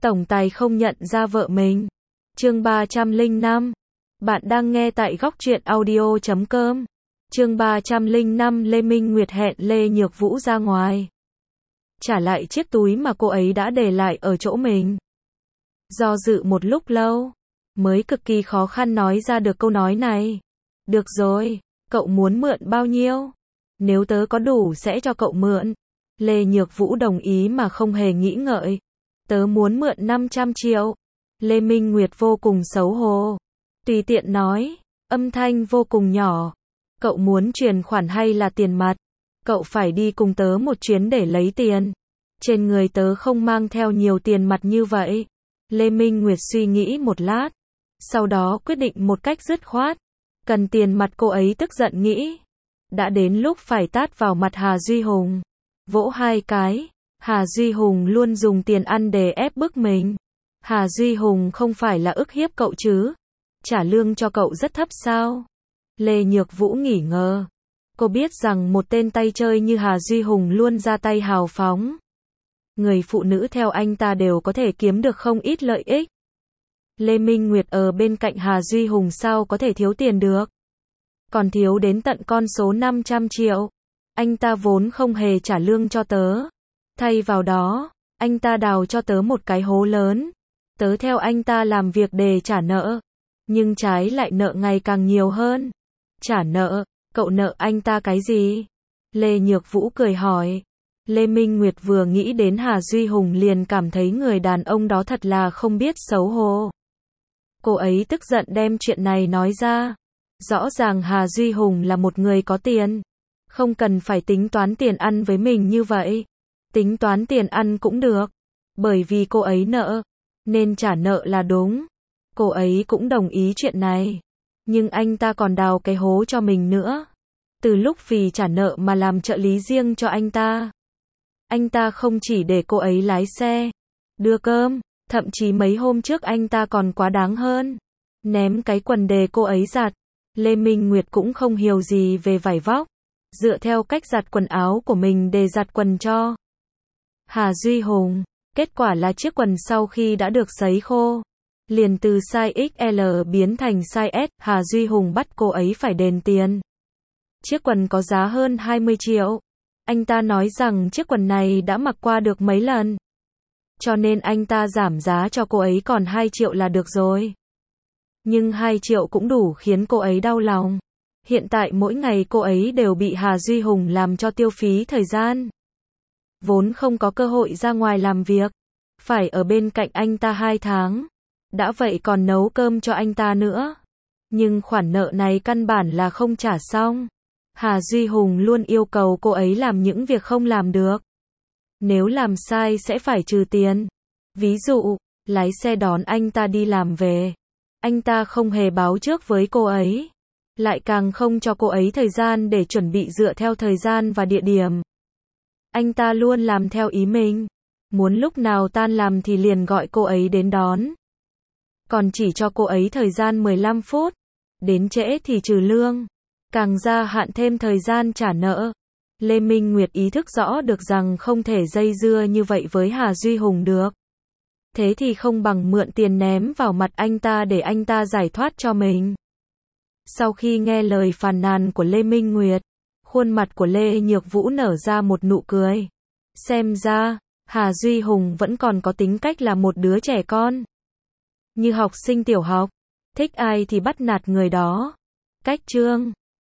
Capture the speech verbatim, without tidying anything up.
tổng tài không nhận ra vợ mình. Chương ba trăm lẻ năm. Bạn đang nghe tại góc truyện audio chấm com. Chương ba trăm lẻ năm. Lê Minh Nguyệt hẹn Lê Nhược Vũ ra ngoài, trả lại chiếc túi mà cô ấy đã để lại ở chỗ mình. Do dự một lúc lâu, mới cực kỳ khó khăn nói ra được câu nói này. Được rồi, cậu muốn mượn bao nhiêu? Nếu tớ có đủ sẽ cho cậu mượn. Lê Nhược Vũ đồng ý mà không hề nghĩ ngợi. Tớ muốn mượn năm trăm triệu. Lê Minh Nguyệt vô cùng xấu hổ, tùy tiện nói, âm thanh vô cùng nhỏ. Cậu muốn chuyển khoản hay là tiền mặt? Cậu phải đi cùng tớ một chuyến để lấy tiền. Trên người tớ không mang theo nhiều tiền mặt như vậy. Lê Minh Nguyệt suy nghĩ một lát, sau đó quyết định một cách dứt khoát. Cần tiền mặt, cô ấy tức giận nghĩ. Đã đến lúc phải tát vào mặt Hà Duy Hùng. Vỗ hai cái. Hà Duy Hùng luôn dùng tiền ăn để ép bức mình. Hà Duy Hùng không phải là ức hiếp cậu chứ? Trả lương cho cậu rất thấp sao? Lê Nhược Vũ nghỉ ngờ. Cô biết rằng một tên tay chơi như Hà Duy Hùng luôn ra tay hào phóng. Người phụ nữ theo anh ta đều có thể kiếm được không ít lợi ích. Lê Minh Nguyệt ở bên cạnh Hà Duy Hùng sao có thể thiếu tiền được? Còn thiếu đến tận con số năm trăm triệu. Anh ta vốn không hề trả lương cho tớ. Thay vào đó, anh ta đào cho tớ một cái hố lớn. Tớ theo anh ta làm việc để trả nợ. Nhưng trái lại nợ ngày càng nhiều hơn. Trả nợ? Cậu nợ anh ta cái gì? Lê Nhược Vũ cười hỏi. Lê Minh Nguyệt vừa nghĩ đến Hà Duy Hùng liền cảm thấy người đàn ông đó thật là không biết xấu hổ. Cô ấy tức giận đem chuyện này nói ra. Rõ ràng Hà Duy Hùng là một người có tiền. Không cần phải tính toán tiền ăn với mình như vậy. Tính toán tiền ăn cũng được. Bởi vì cô ấy nợ, nên trả nợ là đúng. Cô ấy cũng đồng ý chuyện này. Nhưng anh ta còn đào cái hố cho mình nữa. Từ lúc vì trả nợ mà làm trợ lý riêng cho anh ta. Anh ta không chỉ để cô ấy lái xe, đưa cơm, thậm chí mấy hôm trước anh ta còn quá đáng hơn. Ném cái quần để cô ấy giặt. Lê Minh Nguyệt cũng không hiểu gì về vải vóc. Dựa theo cách giặt quần áo của mình để giặt quần cho Hà Duy Hùng. Kết quả là chiếc quần sau khi đã được sấy khô, liền từ size ích lờ biến thành size S. Hà Duy Hùng bắt cô ấy phải đền tiền. Chiếc quần có giá hơn hai mươi triệu. Anh ta nói rằng chiếc quần này đã mặc qua được mấy lần. Cho nên anh ta giảm giá cho cô ấy còn hai triệu là được rồi. Nhưng hai triệu cũng đủ khiến cô ấy đau lòng. Hiện tại mỗi ngày cô ấy đều bị Hà Duy Hùng làm cho tiêu phí thời gian. Vốn không có cơ hội ra ngoài làm việc. Phải ở bên cạnh anh ta hai tháng. Đã vậy còn nấu cơm cho anh ta nữa. Nhưng khoản nợ này căn bản là không trả xong. Hà Duy Hùng luôn yêu cầu cô ấy làm những việc không làm được. Nếu làm sai sẽ phải trừ tiền. Ví dụ, lái xe đón anh ta đi làm về. Anh ta không hề báo trước với cô ấy. Lại càng không cho cô ấy thời gian để chuẩn bị dựa theo thời gian và địa điểm. Anh ta luôn làm theo ý mình. Muốn lúc nào tan làm thì liền gọi cô ấy đến đón. Còn chỉ cho cô ấy thời gian mười lăm phút. Đến trễ thì trừ lương. Càng gia hạn thêm thời gian trả nợ. Lê Minh Nguyệt ý thức rõ được rằng không thể dây dưa như vậy với Hà Duy Hùng được. Thế thì không bằng mượn tiền ném vào mặt anh ta để anh ta giải thoát cho mình. Sau khi nghe lời phàn nàn của Lê Minh Nguyệt, khuôn mặt của Lê Nhược Vũ nở ra một nụ cười. Xem ra, Hà Duy Hùng vẫn còn có tính cách là một đứa trẻ con. Như học sinh tiểu học, thích ai thì bắt nạt người đó. Cách chương